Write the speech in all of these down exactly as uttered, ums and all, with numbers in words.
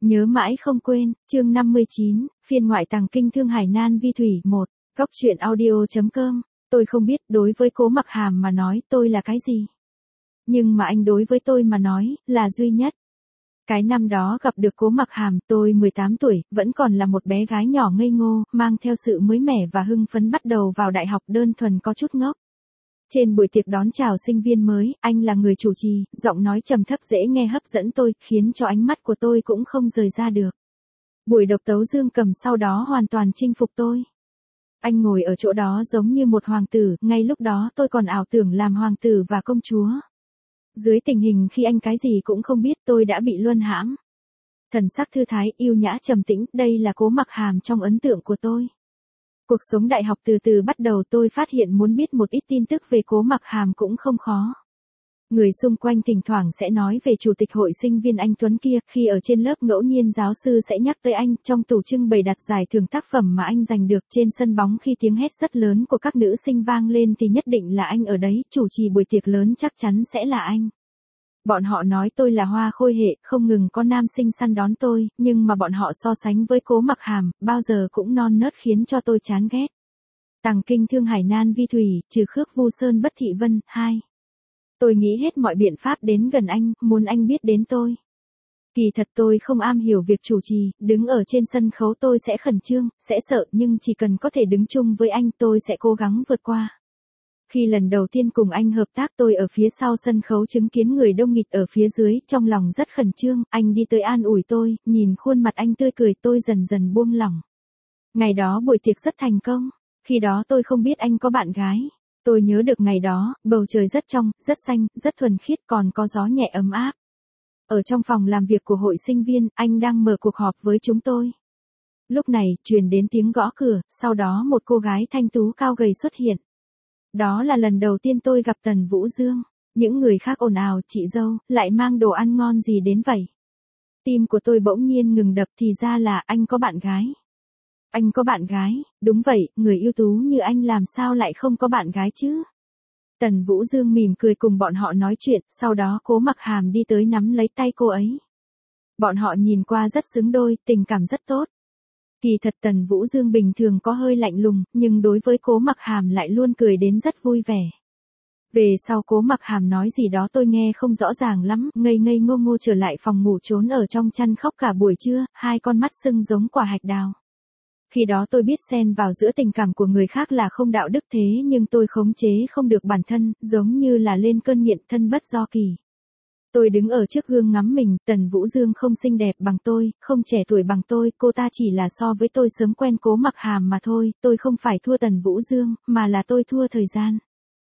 Nhớ mãi không quên, chương năm mươi chín, phiên ngoại tàng kinh Thương Hải Nan Vi Thủy một, góc truyện audio.com, tôi không biết đối với Cố Mặc Hàm mà nói tôi là cái gì. Nhưng mà anh đối với tôi mà nói, là duy nhất. Cái năm đó gặp được Cố Mặc Hàm, tôi mười tám tuổi, vẫn còn là một bé gái nhỏ ngây ngô, mang theo sự mới mẻ và hưng phấn bắt đầu vào đại học đơn thuần có chút ngốc. Trên buổi tiệc đón chào sinh viên mới, anh là người chủ trì, giọng nói trầm thấp dễ nghe hấp dẫn tôi, khiến cho ánh mắt của tôi cũng không rời ra được. Buổi độc tấu dương cầm sau đó hoàn toàn chinh phục tôi. Anh ngồi ở chỗ đó giống như một hoàng tử, ngay lúc đó tôi còn ảo tưởng làm hoàng tử và công chúa. Dưới tình hình khi anh cái gì cũng không biết tôi đã bị luân hãm. Thần sắc thư thái, yêu nhã trầm tĩnh, đây là Cố Mặc Hàm trong ấn tượng của tôi. Cuộc sống đại học từ từ bắt đầu, tôi phát hiện muốn biết một ít tin tức về Cố Mặc Hàm cũng không khó. Người xung quanh thỉnh thoảng sẽ nói về chủ tịch hội sinh viên anh Tuấn kia, khi ở trên lớp ngẫu nhiên giáo sư sẽ nhắc tới anh, trong tủ trưng bày đặt giải thưởng tác phẩm mà anh giành được, trên sân bóng khi tiếng hét rất lớn của các nữ sinh vang lên thì nhất định là anh ở đấy, chủ trì buổi tiệc lớn chắc chắn sẽ là anh. Bọn họ nói tôi là hoa khôi hệ, không ngừng có nam sinh săn đón tôi, nhưng mà bọn họ so sánh với Cố Mặc Hàm, bao giờ cũng non nớt khiến cho tôi chán ghét. Tàng kinh Thương Hải Nan Vi Thủy, trừ khước Vu Sơn Bất Thị Vân, hai. Tôi nghĩ hết mọi biện pháp đến gần anh, muốn anh biết đến tôi. Kỳ thật tôi không am hiểu việc chủ trì, đứng ở trên sân khấu tôi sẽ khẩn trương, sẽ sợ, nhưng chỉ cần có thể đứng chung với anh tôi sẽ cố gắng vượt qua. Khi lần đầu tiên cùng anh hợp tác, tôi ở phía sau sân khấu chứng kiến người đông nghịt ở phía dưới, trong lòng rất khẩn trương, anh đi tới an ủi tôi, nhìn khuôn mặt anh tươi cười, tôi dần dần buông lỏng. Ngày đó buổi tiệc rất thành công, khi đó tôi không biết anh có bạn gái. Tôi nhớ được ngày đó, bầu trời rất trong, rất xanh, rất thuần khiết, còn có gió nhẹ ấm áp. Ở trong phòng làm việc của hội sinh viên, anh đang mở cuộc họp với chúng tôi. Lúc này, truyền đến tiếng gõ cửa, sau đó một cô gái thanh tú cao gầy xuất hiện. Đó là lần đầu tiên tôi gặp Tần Vũ Dương. Những người khác ồn ào, chị dâu, lại mang đồ ăn ngon gì đến vậy? Tim của tôi bỗng nhiên ngừng đập, thì ra là anh có bạn gái. Anh có bạn gái, đúng vậy, người ưu tú như anh làm sao lại không có bạn gái chứ? Tần Vũ Dương mỉm cười cùng bọn họ nói chuyện, sau đó Cố Mặc Hàm đi tới nắm lấy tay cô ấy. Bọn họ nhìn qua rất xứng đôi, tình cảm rất tốt. Kỳ thật Tần Vũ Dương bình thường có hơi lạnh lùng, nhưng đối với Cố Mặc Hàm lại luôn cười đến rất vui vẻ. Về sau Cố Mặc Hàm nói gì đó tôi nghe không rõ ràng lắm, ngây ngây ngô ngô trở lại phòng ngủ trốn ở trong chăn khóc cả buổi trưa, hai con mắt sưng giống quả hạch đào. Khi đó tôi biết xen vào giữa tình cảm của người khác là không đạo đức, thế nhưng tôi khống chế không được bản thân, giống như là lên cơn nghiện thân bất do kỳ. Tôi đứng ở trước gương ngắm mình, Tần Vũ Dương không xinh đẹp bằng tôi, không trẻ tuổi bằng tôi, cô ta chỉ là so với tôi sớm quen Cố Mặc Hàm mà thôi, tôi không phải thua Tần Vũ Dương, mà là tôi thua thời gian.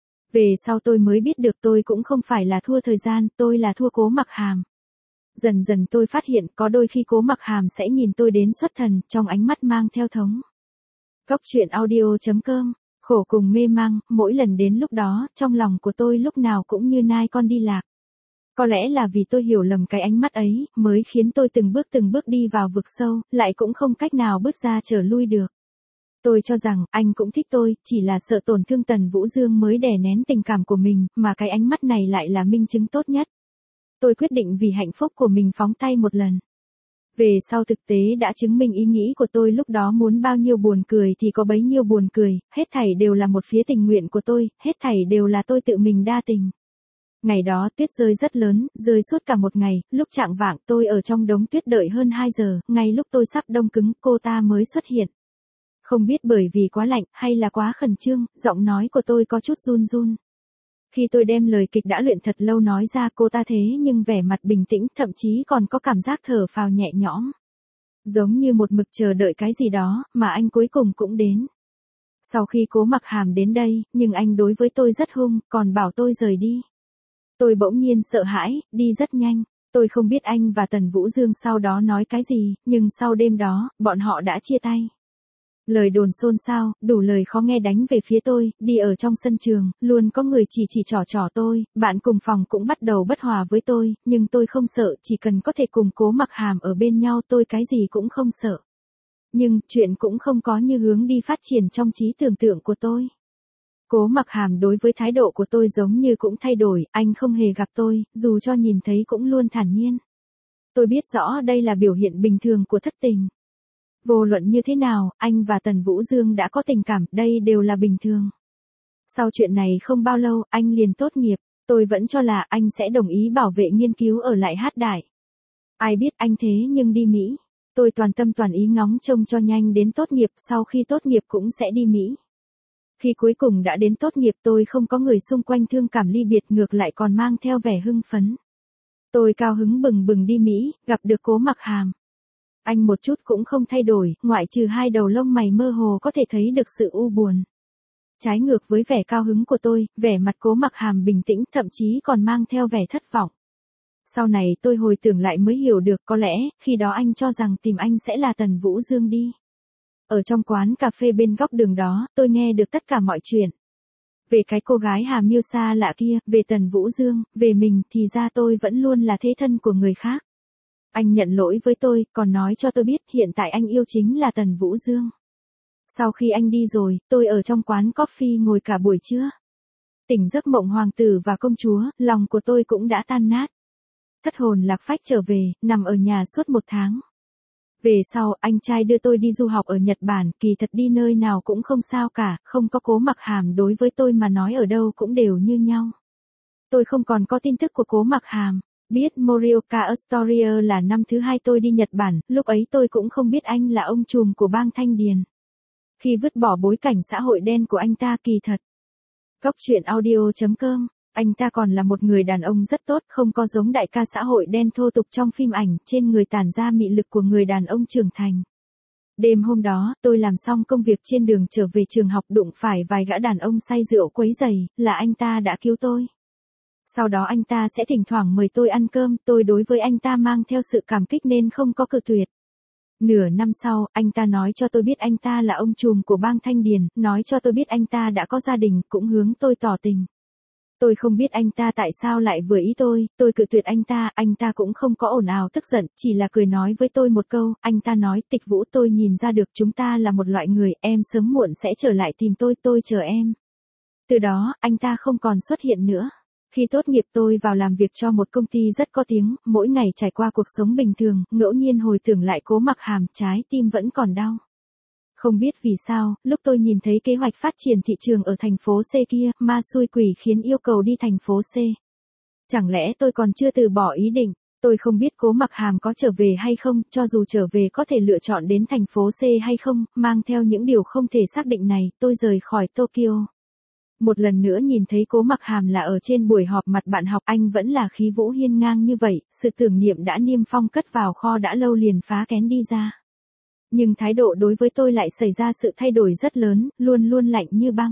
Về sau tôi mới biết được tôi cũng không phải là thua thời gian, tôi là thua Cố Mặc Hàm. Dần dần tôi phát hiện có đôi khi Cố Mặc Hàm sẽ nhìn tôi đến xuất thần, trong ánh mắt mang theo thống. Góc truyện audio.com, khổ cùng mê mang, mỗi lần đến lúc đó, trong lòng của tôi lúc nào cũng như nai con đi lạc. Có lẽ là vì tôi hiểu lầm cái ánh mắt ấy, mới khiến tôi từng bước từng bước đi vào vực sâu, lại cũng không cách nào bước ra trở lui được. Tôi cho rằng, anh cũng thích tôi, chỉ là sợ tổn thương Tần Vũ Dương mới đè nén tình cảm của mình, mà cái ánh mắt này lại là minh chứng tốt nhất. Tôi quyết định vì hạnh phúc của mình phóng tay một lần. Về sau thực tế đã chứng minh ý nghĩ của tôi lúc đó muốn bao nhiêu buồn cười thì có bấy nhiêu buồn cười, hết thảy đều là một phía tình nguyện của tôi, hết thảy đều là tôi tự mình đa tình. Ngày đó tuyết rơi rất lớn, rơi suốt cả một ngày, lúc chạng vạng tôi ở trong đống tuyết đợi hơn hai giờ, ngay lúc tôi sắp đông cứng cô ta mới xuất hiện. Không biết bởi vì quá lạnh hay là quá khẩn trương, giọng nói của tôi có chút run run. Khi tôi đem lời kịch đã luyện thật lâu nói ra, cô ta thế nhưng vẻ mặt bình tĩnh, thậm chí còn có cảm giác thở phào nhẹ nhõm. Giống như một mực chờ đợi cái gì đó, mà anh cuối cùng cũng đến. Sau khi Cố Mặc Hàm đến đây, nhưng anh đối với tôi rất hung, còn bảo tôi rời đi. Tôi bỗng nhiên sợ hãi, đi rất nhanh. Tôi không biết anh và Tần Vũ Dương sau đó nói cái gì, nhưng sau đêm đó, bọn họ đã chia tay. Lời đồn xôn xao, đủ lời khó nghe đánh về phía tôi, đi ở trong sân trường, luôn có người chỉ chỉ trỏ trỏ tôi, bạn cùng phòng cũng bắt đầu bất hòa với tôi, nhưng tôi không sợ, chỉ cần có thể cùng Cố Mặc Hàm ở bên nhau tôi cái gì cũng không sợ. Nhưng, chuyện cũng không có như hướng đi phát triển trong trí tưởng tượng của tôi. Cố Mặc Hàm đối với thái độ của tôi giống như cũng thay đổi, anh không hề gặp tôi, dù cho nhìn thấy cũng luôn thản nhiên. Tôi biết rõ đây là biểu hiện bình thường của thất tình. Vô luận như thế nào, anh và Tần Vũ Dương đã có tình cảm, đây đều là bình thường. Sau chuyện này không bao lâu, anh liền tốt nghiệp. Tôi vẫn cho là anh sẽ đồng ý bảo vệ nghiên cứu ở lại Hát Đại. Ai biết anh thế nhưng đi Mỹ. Tôi toàn tâm toàn ý ngóng trông cho nhanh đến tốt nghiệp, sau khi tốt nghiệp cũng sẽ đi Mỹ. Khi cuối cùng đã đến tốt nghiệp tôi không có người xung quanh thương cảm ly biệt, ngược lại còn mang theo vẻ hưng phấn. Tôi cao hứng bừng bừng đi Mỹ, gặp được Cố Mặc Hàm. Anh một chút cũng không thay đổi, ngoại trừ hai đầu lông mày mơ hồ có thể thấy được sự u buồn. Trái ngược với vẻ cao hứng của tôi, vẻ mặt Cố Mặc Hàm bình tĩnh, thậm chí còn mang theo vẻ thất vọng. Sau này tôi hồi tưởng lại mới hiểu được, có lẽ, khi đó anh cho rằng tìm anh sẽ là Tần Vũ Dương đi. Ở trong quán cà phê bên góc đường đó, tôi nghe được tất cả mọi chuyện. Về cái cô gái Hà Miêu xa lạ kia, về Tần Vũ Dương, về mình, thì ra tôi vẫn luôn là thế thân của người khác. Anh nhận lỗi với tôi, còn nói cho tôi biết hiện tại anh yêu chính là Tần Vũ Dương. Sau khi anh đi rồi, tôi ở trong quán coffee ngồi cả buổi trưa. Tỉnh giấc mộng hoàng tử và công chúa, lòng của tôi cũng đã tan nát. Thất hồn lạc phách trở về, nằm ở nhà suốt một tháng. Về sau, anh trai đưa tôi đi du học ở Nhật Bản, kỳ thật đi nơi nào cũng không sao cả, không có Cố Mặc Hàm đối với tôi mà nói ở đâu cũng đều như nhau. Tôi không còn có tin tức của Cố Mặc Hàm. Biết Morioka Astoria là năm thứ hai tôi đi Nhật Bản, lúc ấy tôi cũng không biết anh là ông trùm của bang Thanh Điền. Khi vứt bỏ bối cảnh xã hội đen của anh ta kỳ thật. Góc truyện audio chấm com, anh ta còn là một người đàn ông rất tốt, không có giống đại ca xã hội đen thô tục trong phim ảnh, trên người tản ra mị lực của người đàn ông trưởng thành. Đêm hôm đó, tôi làm xong công việc trên đường trở về trường học đụng phải vài gã đàn ông say rượu quấy rầy, là anh ta đã cứu tôi. Sau đó anh ta sẽ thỉnh thoảng mời tôi ăn cơm, tôi đối với anh ta mang theo sự cảm kích nên không có cự tuyệt. Nửa năm sau, anh ta nói cho tôi biết anh ta là ông trùm của bang Thanh Điền, nói cho tôi biết anh ta đã có gia đình, cũng hướng tôi tỏ tình. Tôi không biết anh ta tại sao lại vừa ý tôi, tôi cự tuyệt anh ta, anh ta cũng không có ồn ào tức giận, chỉ là cười nói với tôi một câu, anh ta nói, Tịch Vũ, tôi nhìn ra được chúng ta là một loại người, em sớm muộn sẽ trở lại tìm tôi, tôi chờ em. Từ đó, anh ta không còn xuất hiện nữa. Khi tốt nghiệp tôi vào làm việc cho một công ty rất có tiếng, mỗi ngày trải qua cuộc sống bình thường, ngẫu nhiên hồi tưởng lại Cố Mặc Hàm, trái tim vẫn còn đau. Không biết vì sao, lúc tôi nhìn thấy kế hoạch phát triển thị trường ở thành phố C kia, ma xui quỷ khiến yêu cầu đi thành phố C. Chẳng lẽ tôi còn chưa từ bỏ ý định, tôi không biết Cố Mặc Hàm có trở về hay không, cho dù trở về có thể lựa chọn đến thành phố C hay không, mang theo những điều không thể xác định này, tôi rời khỏi Tokyo. Một lần nữa nhìn thấy Cố Mặc Hàm là ở trên buổi họp mặt bạn học, anh vẫn là khí vũ hiên ngang như vậy, sự tưởng niệm đã niêm phong cất vào kho đã lâu liền phá kén đi ra. Nhưng thái độ đối với tôi lại xảy ra sự thay đổi rất lớn, luôn luôn lạnh như băng.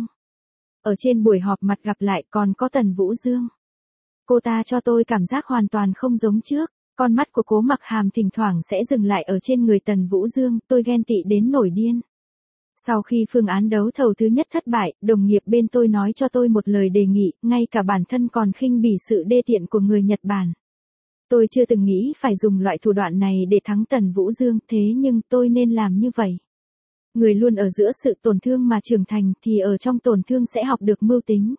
Ở trên buổi họp mặt gặp lại còn có Tần Vũ Dương. Cô ta cho tôi cảm giác hoàn toàn không giống trước, con mắt của Cố Mặc Hàm thỉnh thoảng sẽ dừng lại ở trên người Tần Vũ Dương, tôi ghen tị đến nổi điên. Sau khi phương án đấu thầu thứ nhất thất bại, đồng nghiệp bên tôi nói cho tôi một lời đề nghị, ngay cả bản thân còn khinh bỉ sự đê tiện của người Nhật Bản. Tôi chưa từng nghĩ phải dùng loại thủ đoạn này để thắng Tần Vũ Dương, thế nhưng tôi nên làm như vậy. Người luôn ở giữa sự tổn thương mà trưởng thành thì ở trong tổn thương sẽ học được mưu tính.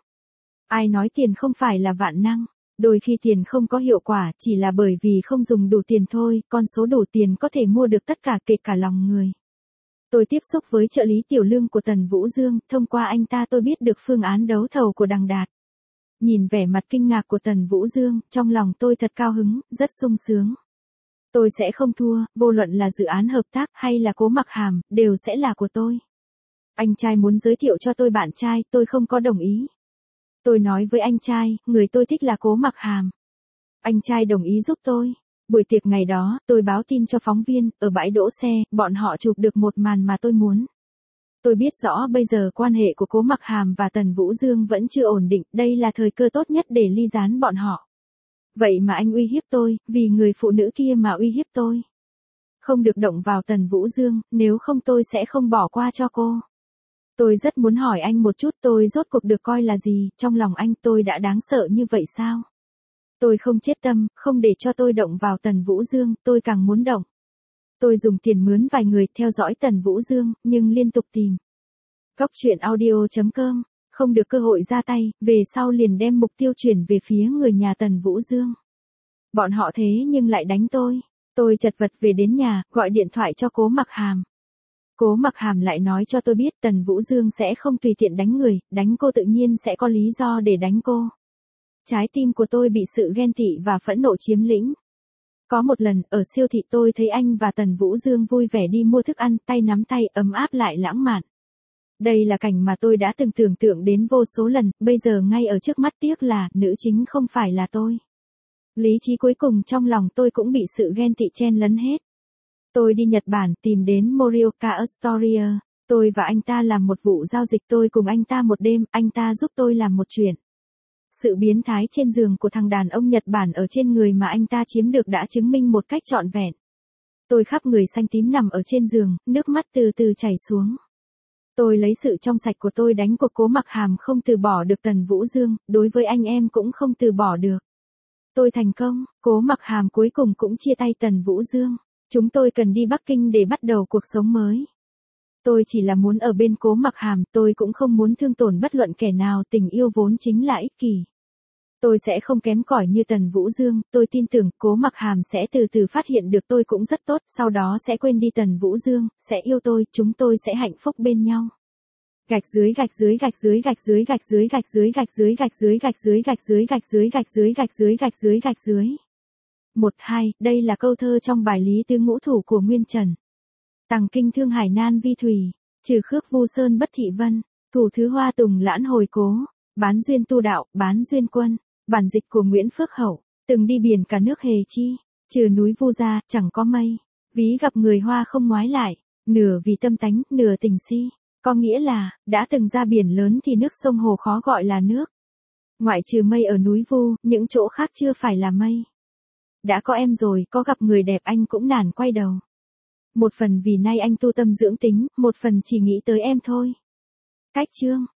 Ai nói tiền không phải là vạn năng, đôi khi tiền không có hiệu quả chỉ là bởi vì không dùng đủ tiền thôi, con số đủ tiền có thể mua được tất cả kể cả lòng người. Tôi tiếp xúc với trợ lý tiểu lương của Tần Vũ Dương, thông qua anh ta tôi biết được phương án đấu thầu của Đằng Đạt. Nhìn vẻ mặt kinh ngạc của Tần Vũ Dương, trong lòng tôi thật cao hứng, rất sung sướng. Tôi sẽ không thua, vô luận là dự án hợp tác hay là Cố Mặc Hàm, đều sẽ là của tôi. Anh trai muốn giới thiệu cho tôi bạn trai, tôi không có đồng ý. Tôi nói với anh trai, người tôi thích là Cố Mặc Hàm. Anh trai đồng ý giúp tôi. Buổi tiệc ngày đó, tôi báo tin cho phóng viên, ở bãi đỗ xe, bọn họ chụp được một màn mà tôi muốn. Tôi biết rõ bây giờ quan hệ của Cố Mặc Hàm và Tần Vũ Dương vẫn chưa ổn định, đây là thời cơ tốt nhất để ly gián bọn họ. Vậy mà anh uy hiếp tôi, vì người phụ nữ kia mà uy hiếp tôi. Không được động vào Tần Vũ Dương, nếu không tôi sẽ không bỏ qua cho cô. Tôi rất muốn hỏi anh một chút, tôi rốt cuộc được coi là gì, trong lòng anh tôi đã đáng sợ như vậy sao? Tôi không chết tâm, không để cho tôi động vào Tần Vũ Dương, tôi càng muốn động. Tôi dùng tiền mướn vài người theo dõi Tần Vũ Dương, nhưng liên tục tìm. Góc truyện audio chấm com, không được cơ hội ra tay, về sau liền đem mục tiêu chuyển về phía người nhà Tần Vũ Dương. Bọn họ thế nhưng lại đánh tôi. Tôi chật vật về đến nhà, gọi điện thoại cho Cố Mặc Hàm. Cố Mặc Hàm lại nói cho tôi biết Tần Vũ Dương sẽ không tùy tiện đánh người, đánh cô tự nhiên sẽ có lý do để đánh cô. Trái tim của tôi bị sự ghen tị và phẫn nộ chiếm lĩnh. Có một lần, ở siêu thị tôi thấy anh và Tần Vũ Dương vui vẻ đi mua thức ăn, tay nắm tay, ấm áp lại lãng mạn. Đây là cảnh mà tôi đã từng tưởng tượng đến vô số lần, bây giờ ngay ở trước mắt, tiếc là, nữ chính không phải là tôi. Lý trí cuối cùng trong lòng tôi cũng bị sự ghen tị chen lấn hết. Tôi đi Nhật Bản tìm đến Morioka Astoria. Tôi và anh ta làm một vụ giao dịch, tôi cùng anh ta một đêm, anh ta giúp tôi làm một chuyện. Sự biến thái trên giường của thằng đàn ông Nhật Bản ở trên người mà anh ta chiếm được đã chứng minh một cách trọn vẹn. Tôi khắp người xanh tím nằm ở trên giường, nước mắt từ từ chảy xuống. Tôi lấy sự trong sạch của tôi đánh cuộc. Cố Mặc Hàm không từ bỏ được Tần Vũ Dương, đối với anh em cũng không từ bỏ được. Tôi thành công, Cố Mặc Hàm cuối cùng cũng chia tay Tần Vũ Dương. Chúng tôi cần đi Bắc Kinh để bắt đầu cuộc sống mới. Tôi chỉ là muốn ở bên Cố Mặc Hàm, tôi cũng không muốn thương tổn bất luận kẻ nào, tình yêu vốn chính là ích kỷ. Tôi sẽ không kém cỏi như Tần Vũ Dương, tôi tin tưởng Cố Mặc Hàm sẽ từ từ phát hiện được tôi cũng rất tốt, sau đó sẽ quên đi Tần Vũ Dương, sẽ yêu tôi, chúng tôi sẽ hạnh phúc bên nhau. Gạch dưới gạch dưới gạch dưới gạch dưới gạch dưới gạch dưới gạch dưới gạch dưới gạch dưới gạch dưới gạch dưới gạch dưới gạch dưới gạch dưới gạch dưới. Một hai, đây là câu thơ trong bài Lý Tứ Ngũ Thủ của Nguyên Trần. Tằng kinh thương hải nan vi thủy, trừ khước vu sơn bất thị vân, thủ thứ hoa tùng lãn hồi cố, bán duyên tu đạo, bán duyên quân. Bản dịch của Nguyễn Phước Hậu, từng đi biển cả nước hề chi, trừ núi vu ra, chẳng có mây, ví gặp người hoa không ngoái lại, nửa vì tâm tánh, nửa tình si, có nghĩa là, đã từng ra biển lớn thì nước sông hồ khó gọi là nước. Ngoại trừ mây ở núi vu, những chỗ khác chưa phải là mây. Đã có em rồi, có gặp người đẹp anh cũng nản quay đầu. Một phần vì nay anh tu tâm dưỡng tính, một phần chỉ nghĩ tới em thôi. Cách chương